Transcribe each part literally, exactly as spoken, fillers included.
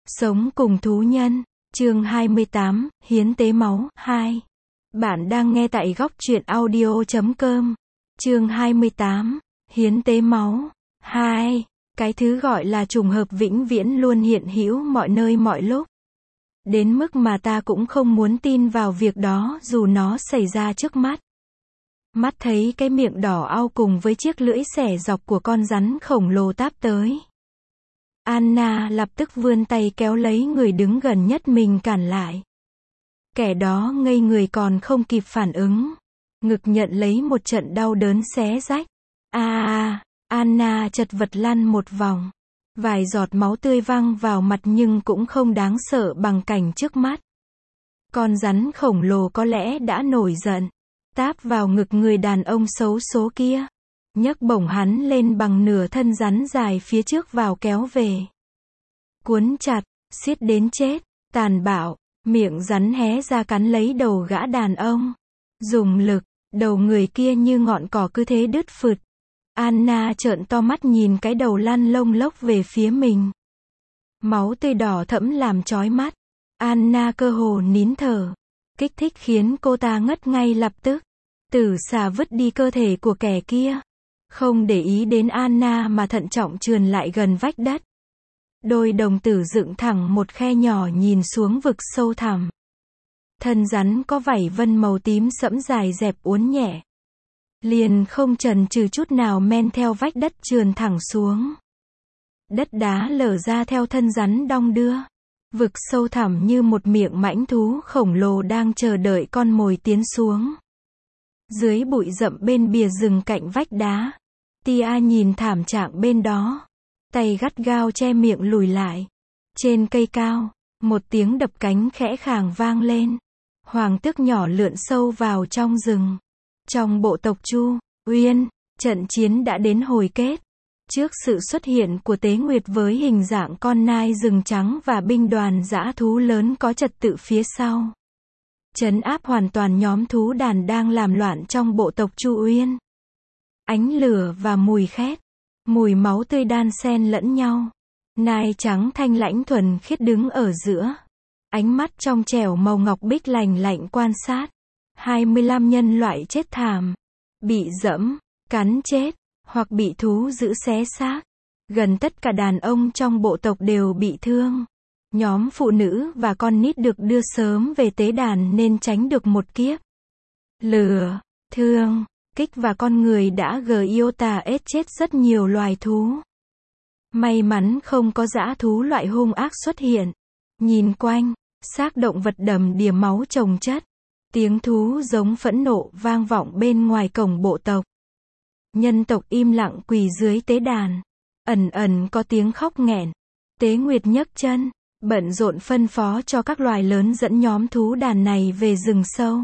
Sống cùng thú nhân, chương hai mươi tám, hiến tế máu, hai. Bạn đang nghe tại góc truyện audio chấm com. Chương hai mươi tám, hiến tế máu, hai. Cái thứ gọi là trùng hợp vĩnh viễn luôn hiện hữu mọi nơi mọi lúc. Đến mức mà ta cũng không muốn tin vào việc đó dù nó xảy ra trước mắt. Mắt thấy cái miệng đỏ au cùng với chiếc lưỡi xẻ dọc của con rắn khổng lồ táp tới. Anna lập tức vươn tay kéo lấy người đứng gần nhất mình cản lại. Kẻ đó ngây người còn không kịp phản ứng. Ngực nhận lấy một trận đau đớn xé rách. A a, Anna chật vật lăn một vòng. Vài giọt máu tươi văng vào mặt nhưng cũng không đáng sợ bằng cảnh trước mắt. Con rắn khổng lồ có lẽ đã nổi giận. Táp vào ngực người đàn ông xấu số kia. Nhấc bổng hắn lên bằng nửa thân rắn dài phía trước vào kéo về. Cuốn chặt, siết đến chết, tàn bạo, miệng rắn hé ra cắn lấy đầu gã đàn ông. Dùng lực, đầu người kia như ngọn cỏ cứ thế đứt phượt. Anna trợn to mắt nhìn cái đầu lăn lông lốc về phía mình. Máu tươi đỏ thẫm làm chói mắt. Anna cơ hồ nín thở. Kích thích khiến cô ta ngất ngay lập tức. Tử xà vứt đi cơ thể của kẻ kia. Không để ý đến Anna mà thận trọng trườn lại gần vách đất. Đôi đồng tử dựng thẳng một khe nhỏ nhìn xuống vực sâu thẳm. Thân rắn có vảy vân màu tím sẫm dài dẹp uốn nhẹ. Liền không chần chừ chút nào men theo vách đất trườn thẳng xuống. Đất đá lở ra theo thân rắn đong đưa. Vực sâu thẳm như một miệng mãnh thú khổng lồ đang chờ đợi con mồi tiến xuống. Dưới bụi rậm bên bìa rừng cạnh vách đá. Tia nhìn thảm trạng bên đó. Tay gắt gao che miệng lùi lại. Trên cây cao, một tiếng đập cánh khẽ khàng vang lên. Hoàng tước nhỏ lượn sâu vào trong rừng. Trong bộ tộc Chu, Uyên, trận chiến đã đến hồi kết. Trước sự xuất hiện của Tế Nguyệt với hình dạng con nai rừng trắng và binh đoàn dã thú lớn có trật tự phía sau. Trấn áp hoàn toàn nhóm thú đàn đang làm loạn trong bộ tộc Chu Uyên. Ánh lửa và mùi khét, mùi máu tươi đan xen lẫn nhau. Nai trắng thanh lãnh thuần khiết đứng ở giữa. Ánh mắt trong trẻo màu ngọc bích lành lạnh quan sát. hai mươi lăm nhân loại chết thảm. Bị dẫm, cắn chết, hoặc bị thú dữ xé xác. Gần tất cả đàn ông trong bộ tộc đều bị thương. Nhóm phụ nữ và con nít được đưa sớm về tế đàn nên tránh được một kiếp. Lửa, thương, kích và con người đã Giota ết chết rất nhiều loài thú. May mắn không có dã thú loại hung ác xuất hiện. Nhìn quanh, xác động vật đầm đìa máu chồng chất. Tiếng thú giống phẫn nộ vang vọng bên ngoài cổng bộ tộc. Nhân tộc im lặng quỳ dưới tế đàn. Ẩn ẩn có tiếng khóc nghẹn. Tế Nguyệt nhấc chân, bận rộn phân phó cho các loài lớn dẫn nhóm thú đàn này về rừng sâu.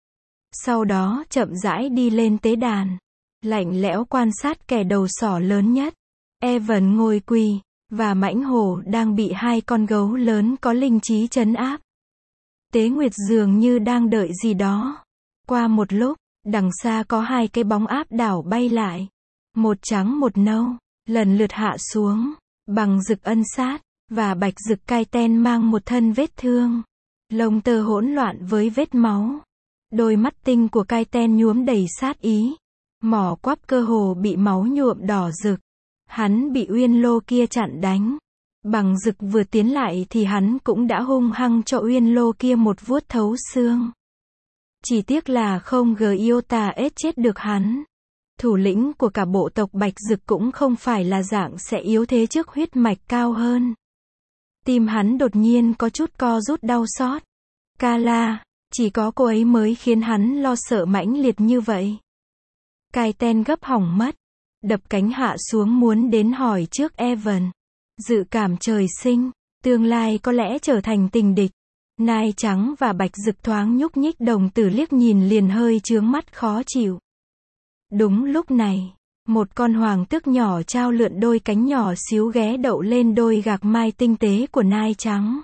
Sau đó chậm rãi đi lên tế đàn. Lạnh lẽo quan sát kẻ đầu sỏ lớn nhất. Evan ngồi quỳ, và mãnh hổ đang bị hai con gấu lớn có linh trí trấn áp. Tế Nguyệt dường như đang đợi gì đó. Qua một lúc, đằng xa có hai cái bóng áp đảo bay lại. Một trắng một nâu, lần lượt hạ xuống. Bằng Dực Ân Sát, và Bạch Dực Cai Ten mang một thân vết thương. Lông tơ hỗn loạn với vết máu. Đôi mắt tinh của Cai Ten nhuốm đầy sát ý. Mỏ quắp cơ hồ bị máu nhuộm đỏ rực. Hắn bị Uyên Lô kia chặn đánh. Bằng Dực vừa tiến lại thì hắn cũng đã hung hăng cho Uyên Lô kia một vuốt thấu xương. Chỉ tiếc là không Giota ết chết được hắn. Thủ lĩnh của cả bộ tộc Bạch Dực cũng không phải là dạng sẽ yếu thế trước huyết mạch cao hơn. Tim hắn đột nhiên có chút co rút đau xót. Kala, chỉ có cô ấy mới khiến hắn lo sợ mãnh liệt như vậy. Cai Ten gấp hỏng mất. Đập cánh hạ xuống muốn đến hỏi trước Evan. Dự cảm trời sinh, tương lai có lẽ trở thành tình địch. Nai trắng và Bạch Dực thoáng nhúc nhích đồng tử liếc nhìn liền hơi chướng mắt khó chịu. Đúng lúc này, một con hoàng tước nhỏ trao lượn đôi cánh nhỏ xíu ghé đậu lên đôi gạc mai tinh tế của nai trắng.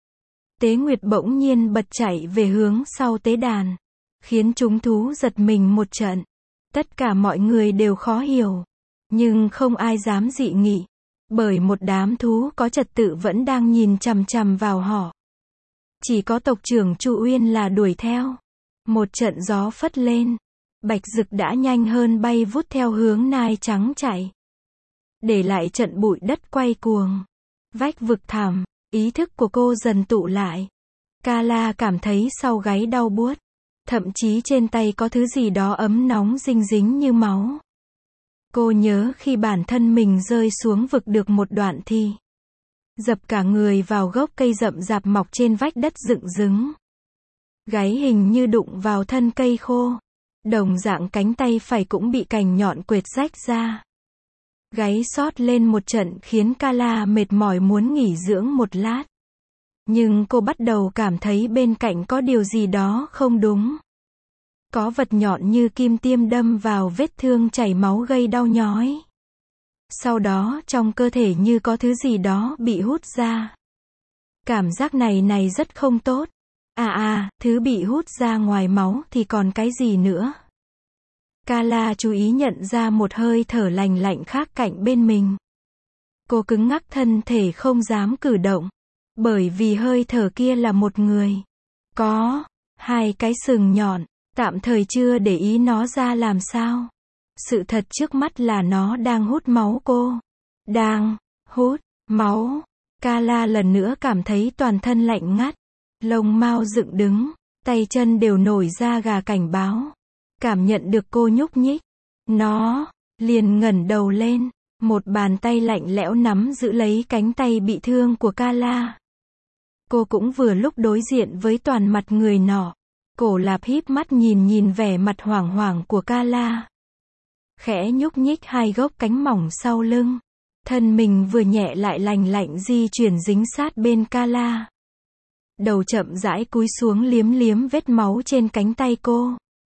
Tế Nguyệt bỗng nhiên bật chạy về hướng sau tế đàn, khiến chúng thú giật mình một trận. Tất cả mọi người đều khó hiểu, nhưng không ai dám dị nghị. Bởi một đám thú có trật tự vẫn đang nhìn chằm chằm vào họ. Chỉ có tộc trưởng Chu Uyên là đuổi theo. Một trận gió phất lên. Bạch Dực đã nhanh hơn bay vút theo hướng nai trắng chạy. Để lại trận bụi đất quay cuồng. Vách vực thẳm, ý thức của cô dần tụ lại. Kala cảm thấy sau gáy đau buốt. Thậm chí trên tay có thứ gì đó ấm nóng dinh dính như máu. Cô nhớ khi bản thân mình rơi xuống vực được một đoạn thì dập cả người vào gốc cây rậm rạp mọc trên vách đất dựng đứng. Gáy hình như đụng vào thân cây khô. Đồng dạng cánh tay phải cũng bị cành nhọn quệt rách ra. Gáy xót lên một trận khiến Kala mệt mỏi muốn nghỉ dưỡng một lát. Nhưng cô bắt đầu cảm thấy bên cạnh có điều gì đó không đúng. Có vật nhọn như kim tiêm đâm vào vết thương chảy máu gây đau nhói. Sau đó trong cơ thể như có thứ gì đó bị hút ra. Cảm giác này này rất không tốt. À à, thứ bị hút ra ngoài máu thì còn cái gì nữa? Kala chú ý nhận ra một hơi thở lành lạnh khác cạnh bên mình. Cô cứng ngắc thân thể không dám cử động. Bởi vì hơi thở kia là một người. Có hai cái sừng nhọn. Tạm thời chưa để ý nó ra làm sao. Sự thật trước mắt là nó đang hút máu cô. Đang hút máu. Kala lần nữa cảm thấy toàn thân lạnh ngắt. Lông mao dựng đứng. Tay chân đều nổi da gà cảnh báo. Cảm nhận được cô nhúc nhích. Nó liền ngẩng đầu lên. Một bàn tay lạnh lẽo nắm giữ lấy cánh tay bị thương của Kala. Cô cũng vừa lúc đối diện với toàn mặt người nọ. Cổ Lạp híp mắt nhìn nhìn vẻ mặt hoảng hoảng của Kala. Khẽ nhúc nhích hai gốc cánh mỏng sau lưng. Thân mình vừa nhẹ lại lành lạnh di chuyển dính sát bên Kala. Đầu chậm rãi cúi xuống liếm liếm vết máu trên cánh tay cô.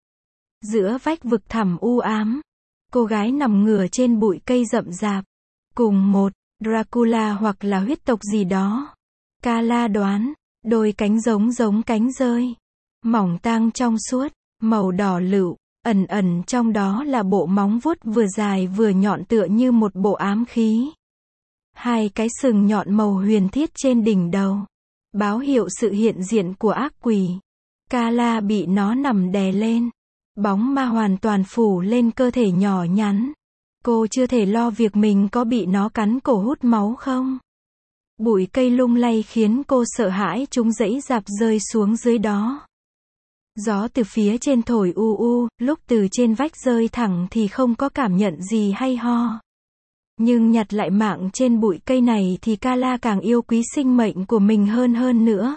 Giữa vách vực thẳm u ám, cô gái nằm ngửa trên bụi cây rậm rạp. Cùng một Dracula hoặc là huyết tộc gì đó. Kala đoán, đôi cánh giống giống cánh rơi. Mỏng tang trong suốt, màu đỏ lựu, ẩn ẩn trong đó là bộ móng vuốt vừa dài vừa nhọn tựa như một bộ ám khí. Hai cái sừng nhọn màu huyền thiết trên đỉnh đầu, báo hiệu sự hiện diện của ác quỷ. Kala bị nó nằm đè lên. Bóng ma hoàn toàn phủ lên cơ thể nhỏ nhắn. Cô chưa thể lo việc mình có bị nó cắn cổ hút máu không. Bụi cây lung lay khiến cô sợ hãi chúng dãy dạp rơi xuống dưới đó. Gió từ phía trên thổi u u, lúc từ trên vách rơi thẳng thì không có cảm nhận gì hay ho. Nhưng nhặt lại mạng trên bụi cây này thì Kala càng yêu quý sinh mệnh của mình hơn hơn nữa.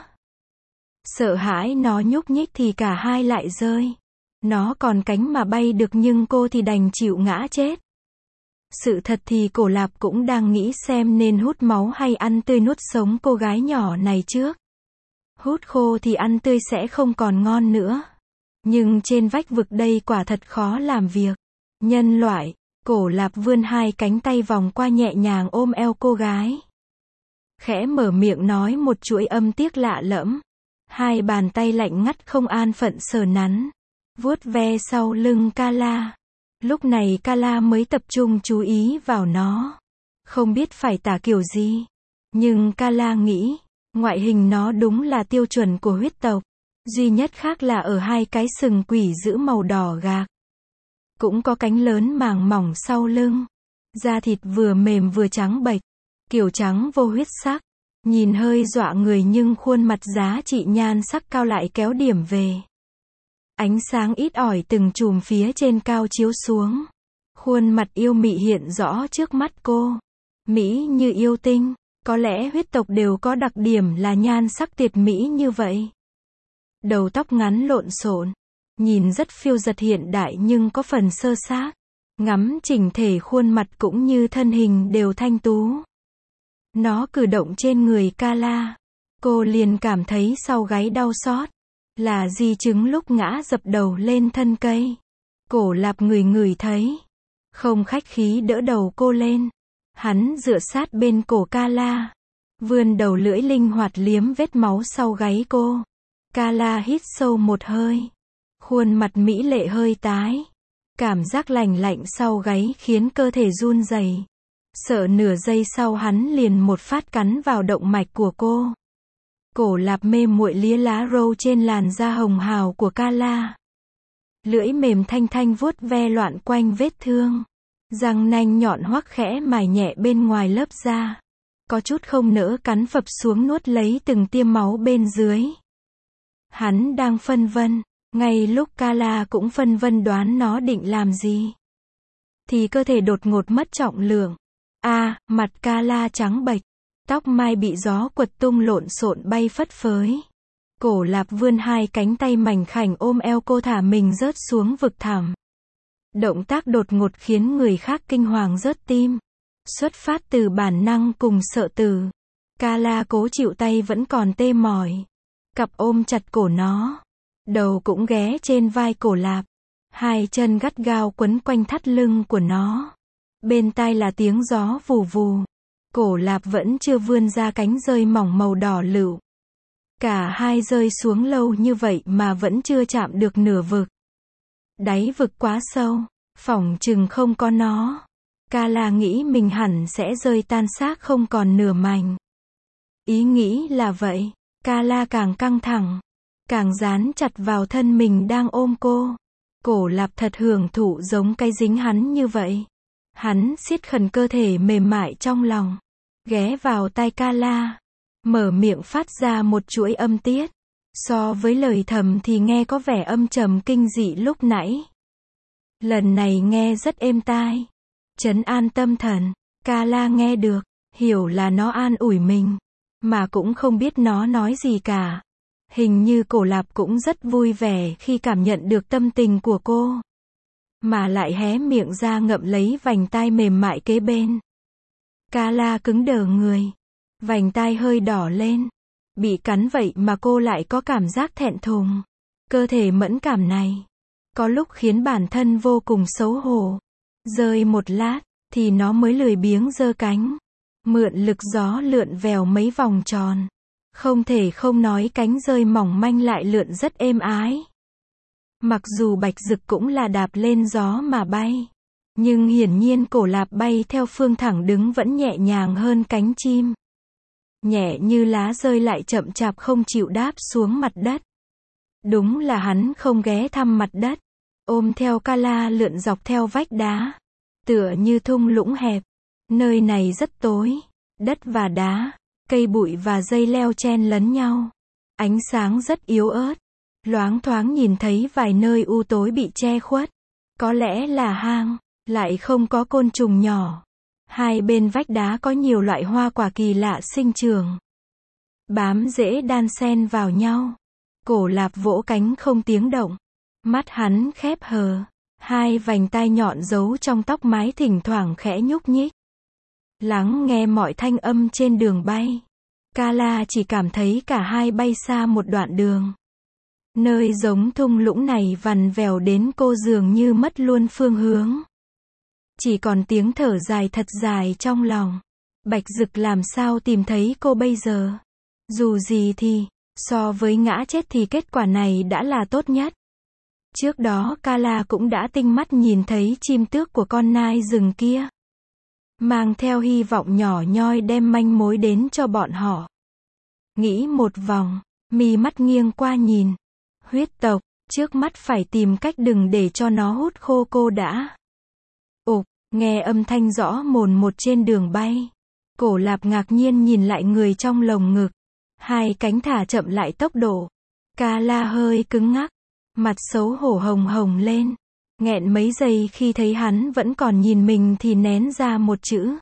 Sợ hãi nó nhúc nhích thì cả hai lại rơi. Nó còn cánh mà bay được nhưng cô thì đành chịu ngã chết. Sự thật thì Cổ Lạp cũng đang nghĩ xem nên hút máu hay ăn tươi nuốt sống cô gái nhỏ này trước. Hút khô thì ăn tươi sẽ không còn ngon nữa. Nhưng trên vách vực đây quả thật khó làm việc. Nhân loại, Cổ Lạp vươn hai cánh tay vòng qua nhẹ nhàng ôm eo cô gái. Khẽ mở miệng nói một chuỗi âm tiết lạ lẫm. Hai bàn tay lạnh ngắt không an phận sờ nắn. Vuốt ve sau lưng Kala. Lúc này Kala mới tập trung chú ý vào nó. Không biết phải tả kiểu gì. Nhưng Kala nghĩ, ngoại hình nó đúng là tiêu chuẩn của huyết tộc. Duy nhất khác là ở hai cái sừng quỷ dữ màu đỏ gạc. Cũng có cánh lớn màng mỏng sau lưng. Da thịt vừa mềm vừa trắng bệch. Kiểu trắng vô huyết sắc. Nhìn hơi dọa người nhưng khuôn mặt giá trị nhan sắc cao lại kéo điểm về. Ánh sáng ít ỏi từng chùm phía trên cao chiếu xuống. Khuôn mặt yêu mị hiện rõ trước mắt cô. Mỹ như yêu tinh. Có lẽ huyết tộc đều có đặc điểm là nhan sắc tuyệt mỹ như vậy. Đầu tóc ngắn lộn xộn. Nhìn rất phiêu dật hiện đại nhưng có phần sơ xác. Ngắm chỉnh thể khuôn mặt cũng như thân hình đều thanh tú. Nó cử động trên người Kala. Cô liền cảm thấy sau gáy đau xót. Là di chứng lúc ngã dập đầu lên thân cây. Cổ Lạp ngửi ngửi thấy. Không khách khí đỡ đầu cô lên. Hắn dựa sát bên cổ Kala. Vươn đầu lưỡi linh hoạt liếm vết máu sau gáy cô. Kala hít sâu một hơi. Khuôn mặt mỹ lệ hơi tái. Cảm giác lành lạnh sau gáy khiến cơ thể run rẩy. Sợ nửa giây sau hắn liền một phát cắn vào động mạch của cô. Cổ Lạp mê muội lia lá râu trên làn da hồng hào của Kala. Lưỡi mềm thanh thanh vuốt ve loạn quanh vết thương. Răng nanh nhọn hoắc khẽ mài nhẹ bên ngoài lớp da. Có chút không nỡ cắn phập xuống nuốt lấy từng tia máu bên dưới. Hắn đang phân vân, ngay lúc Kala cũng phân vân đoán nó định làm gì, thì cơ thể đột ngột mất trọng lượng. A, à, mặt Kala trắng bệch, tóc mai bị gió quật tung lộn xộn bay phất phới. Cổ Lạp vươn hai cánh tay mảnh khảnh ôm eo cô thả mình rớt xuống vực thẳm. Động tác đột ngột khiến người khác kinh hoàng rớt tim. Xuất phát từ bản năng cùng sợ từ. Kala cố chịu tay vẫn còn tê mỏi. Cặp ôm chặt cổ nó. Đầu cũng ghé trên vai Cổ Lạp. Hai chân gắt gao quấn quanh thắt lưng của nó. Bên tai là tiếng gió vù vù. Cổ Lạp vẫn chưa vươn ra cánh rơi mỏng màu đỏ lựu. Cả hai rơi xuống lâu như vậy mà vẫn chưa chạm được nửa vực. Đáy vực quá sâu, phỏng chừng không có nó. Kala nghĩ mình hẳn sẽ rơi tan xác không còn nửa mảnh. Ý nghĩ là vậy, Kala càng căng thẳng, càng dán chặt vào thân mình đang ôm cô. Cổ Lạp thật hưởng thụ giống cái dính hắn như vậy. Hắn siết khẩn cơ thể mềm mại trong lòng, ghé vào tai Kala, mở miệng phát ra một chuỗi âm tiết. So với lời thầm thì nghe có vẻ âm trầm kinh dị lúc nãy. Lần này nghe rất êm tai, trấn an tâm thần. Kala nghe được, hiểu là nó an ủi mình, mà cũng không biết nó nói gì cả. Hình như Cổ Lạp cũng rất vui vẻ khi cảm nhận được tâm tình của cô, mà lại hé miệng ra ngậm lấy vành tai mềm mại kế bên. Kala cứng đờ người, vành tai hơi đỏ lên. Bị cắn vậy mà cô lại có cảm giác thẹn thùng. Cơ thể mẫn cảm này, có lúc khiến bản thân vô cùng xấu hổ. Rơi một lát, thì nó mới lười biếng giơ cánh. Mượn lực gió lượn vèo mấy vòng tròn. Không thể không nói cánh rơi mỏng manh lại lượn rất êm ái. Mặc dù Bạch Dực cũng là đạp lên gió mà bay, nhưng hiển nhiên Cổ Lạp bay theo phương thẳng đứng vẫn nhẹ nhàng hơn cánh chim. Nhẹ như lá rơi lại chậm chạp không chịu đáp xuống mặt đất. Đúng là hắn không ghé thăm mặt đất, ôm theo Kala lượn dọc theo vách đá, tựa như thung lũng hẹp. Nơi này rất tối, đất và đá, cây bụi và dây leo chen lấn nhau. Ánh sáng rất yếu ớt, loáng thoáng nhìn thấy vài nơi u tối bị che khuất. Có lẽ là hang, lại không có côn trùng nhỏ. Hai bên vách đá có nhiều loại hoa quả kỳ lạ sinh trưởng, bám rễ đan xen vào nhau. Cổ Lạp vỗ cánh không tiếng động, mắt hắn khép hờ, hai vành tai nhọn giấu trong tóc mái thỉnh thoảng khẽ nhúc nhích, lắng nghe mọi thanh âm trên đường bay. Kala chỉ cảm thấy cả hai bay xa một đoạn đường. Nơi giống thung lũng này vằn vèo đến cô dường như mất luôn phương hướng. Chỉ còn tiếng thở dài thật dài trong lòng. Bạch Dực làm sao tìm thấy cô bây giờ? Dù gì thì, so với ngã chết thì kết quả này đã là tốt nhất. Trước đó Kala cũng đã tinh mắt nhìn thấy chim tước của con nai rừng kia, mang theo hy vọng nhỏ nhoi đem manh mối đến cho bọn họ. Nghĩ một vòng, mi mắt nghiêng qua nhìn. Huyết tộc, trước mắt phải tìm cách đừng để cho nó hút khô cô đã. Ục, nghe âm thanh rõ mồn một trên đường bay. Cổ Lạp ngạc nhiên nhìn lại người trong lồng ngực. Hai cánh thả chậm lại tốc độ. Kala hơi cứng ngắc, mặt xấu hổ hồng hồng lên. Nghẹn mấy giây khi thấy hắn vẫn còn nhìn mình thì nén ra một chữ.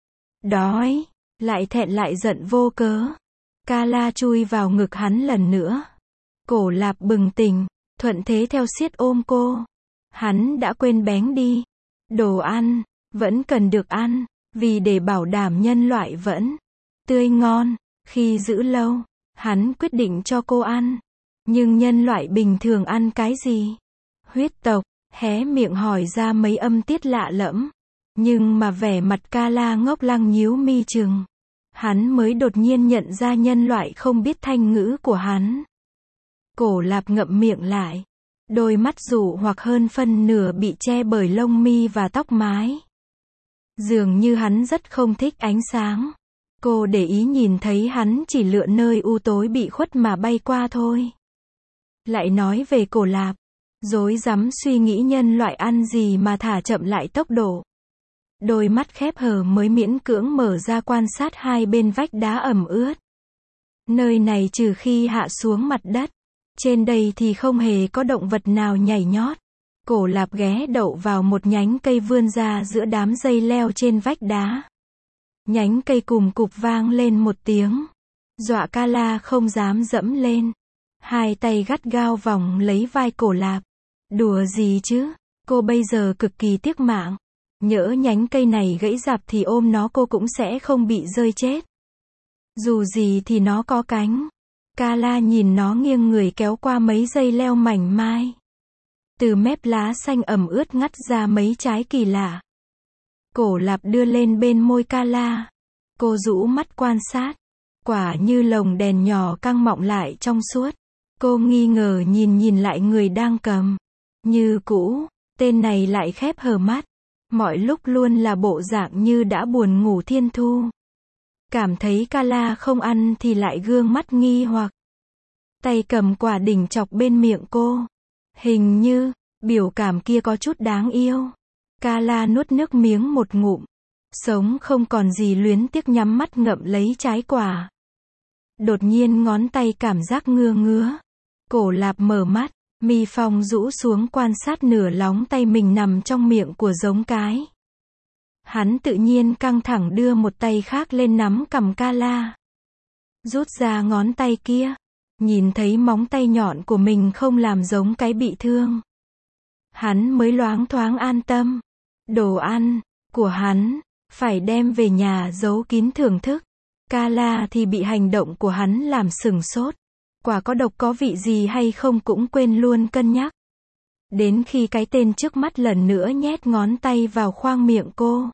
Đói, lại thẹn lại giận vô cớ. Kala chui vào ngực hắn lần nữa. Cổ Lạp bừng tỉnh, thuận thế theo siết ôm cô. Hắn đã quên bén đi. Đồ ăn, vẫn cần được ăn, vì để bảo đảm nhân loại vẫn tươi ngon. Khi giữ lâu, hắn quyết định cho cô ăn. Nhưng nhân loại bình thường ăn cái gì? Huyết tộc, hé miệng hỏi ra mấy âm tiết lạ lẫm. Nhưng mà vẻ mặt Kala ngốc lăng nhíu mi chừng. Hắn mới đột nhiên nhận ra nhân loại không biết thanh ngữ của hắn. Cổ Lạp ngậm miệng lại. Đôi mắt dụ hoặc hơn phân nửa bị che bởi lông mi và tóc mái. Dường như hắn rất không thích ánh sáng. Cô để ý nhìn thấy hắn chỉ lựa nơi u tối bị khuất mà bay qua thôi. Lại nói về Cổ Lạp. Rối rắm suy nghĩ nhân loại ăn gì mà thả chậm lại tốc độ. Đôi mắt khép hờ mới miễn cưỡng mở ra quan sát hai bên vách đá ẩm ướt. Nơi này trừ khi hạ xuống mặt đất. Trên đây thì không hề có động vật nào nhảy nhót. Cổ Lạp ghé đậu vào một nhánh cây vươn ra giữa đám dây leo trên vách đá. Nhánh cây cùm cụp vang lên một tiếng. Dọa Kala không dám dẫm lên. Hai tay gắt gao vòng lấy vai Cổ Lạp. Đùa gì chứ, cô bây giờ cực kỳ tiếc mạng. Nhỡ nhánh cây này gãy rạp thì ôm nó cô cũng sẽ không bị rơi chết. Dù gì thì nó có cánh. Kala nhìn nó nghiêng người kéo qua mấy dây leo mảnh mai. Từ mép lá xanh ẩm ướt ngắt ra mấy trái kỳ lạ. Cổ Lạp đưa lên bên môi Kala. Cô rũ mắt quan sát. Quả như lồng đèn nhỏ căng mọng lại trong suốt. Cô nghi ngờ nhìn nhìn lại người đang cầm. Như cũ, tên này lại khép hờ mắt. Mọi lúc luôn là bộ dạng như đã buồn ngủ thiên thu. Cảm thấy Kala không ăn thì lại gương mắt nghi hoặc. Tay cầm quả đỉnh chọc bên miệng cô. Hình như, biểu cảm kia có chút đáng yêu. Kala nuốt nước miếng một ngụm. Sống không còn gì luyến tiếc nhắm mắt ngậm lấy trái quả. Đột nhiên ngón tay cảm giác ngứa ngứa. Cổ Lạp mở mắt, mi phong rũ xuống quan sát nửa lóng tay mình nằm trong miệng của giống cái. Hắn tự nhiên căng thẳng đưa một tay khác lên nắm cằm Kala. Rút ra ngón tay kia. Nhìn thấy móng tay nhọn của mình không làm giống cái bị thương. Hắn mới loáng thoáng an tâm. Đồ ăn của hắn phải đem về nhà giấu kín thưởng thức. Kala thì bị hành động của hắn làm sửng sốt. Quả có độc có vị gì hay không cũng quên luôn cân nhắc. Đến khi cái tên trước mắt lần nữa nhét ngón tay vào khoang miệng cô.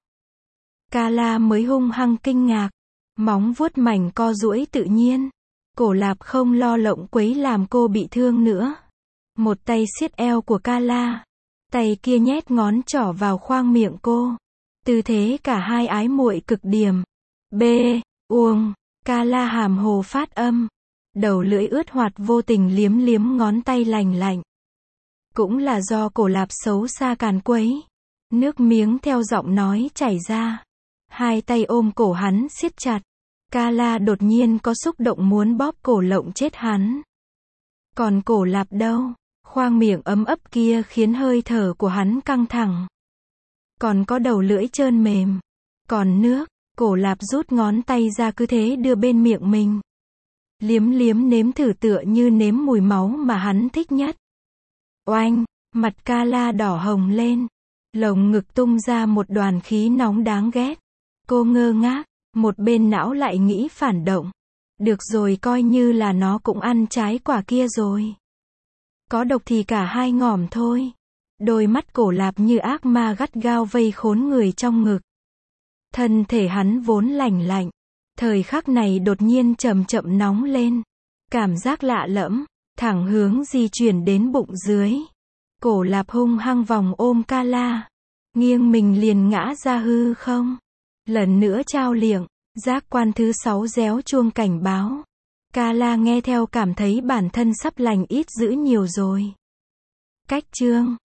Kala mới hung hăng kinh ngạc. Móng vuốt mảnh co duỗi tự nhiên. Cổ Lạp không lo lộng quấy làm cô bị thương nữa. Một tay siết eo của Kala. Tay kia nhét ngón trỏ vào khoang miệng cô. Tư thế cả hai ái muội cực điểm. B. Uông. Kala hàm hồ phát âm. Đầu lưỡi ướt hoạt vô tình liếm liếm ngón tay lành lạnh. Cũng là do Cổ Lạp xấu xa càn quấy. Nước miếng theo giọng nói chảy ra. Hai tay ôm cổ hắn siết chặt. Kala đột nhiên có xúc động muốn bóp cổ lộng chết hắn. Còn Cổ Lạp đâu? Khoang miệng ấm ấp kia khiến hơi thở của hắn căng thẳng. Còn có đầu lưỡi trơn mềm. Còn nước, Cổ Lạp rút ngón tay ra cứ thế đưa bên miệng mình. Liếm liếm nếm thử tựa như nếm mùi máu mà hắn thích nhất. Oanh, mặt Kala đỏ hồng lên. Lồng ngực tung ra một đoàn khí nóng đáng ghét. Cô ngơ ngác, một bên não lại nghĩ phản động. Được rồi, coi như là nó cũng ăn trái quả kia rồi. Có độc thì cả hai ngỏm thôi. Đôi mắt Cổ Lạp như ác ma gắt gao vây khốn người trong ngực. Thân thể hắn vốn lành lạnh. Thời khắc này đột nhiên chậm chậm nóng lên. Cảm giác lạ lẫm, thẳng hướng di chuyển đến bụng dưới. Cổ Lạp hung hăng vòng ôm Kala. Nghiêng mình liền ngã ra hư không. Lần nữa trao liệng, giác quan thứ sáu réo chuông cảnh báo. Kala nghe theo cảm thấy bản thân sắp lành ít dữ nhiều rồi. Cách chương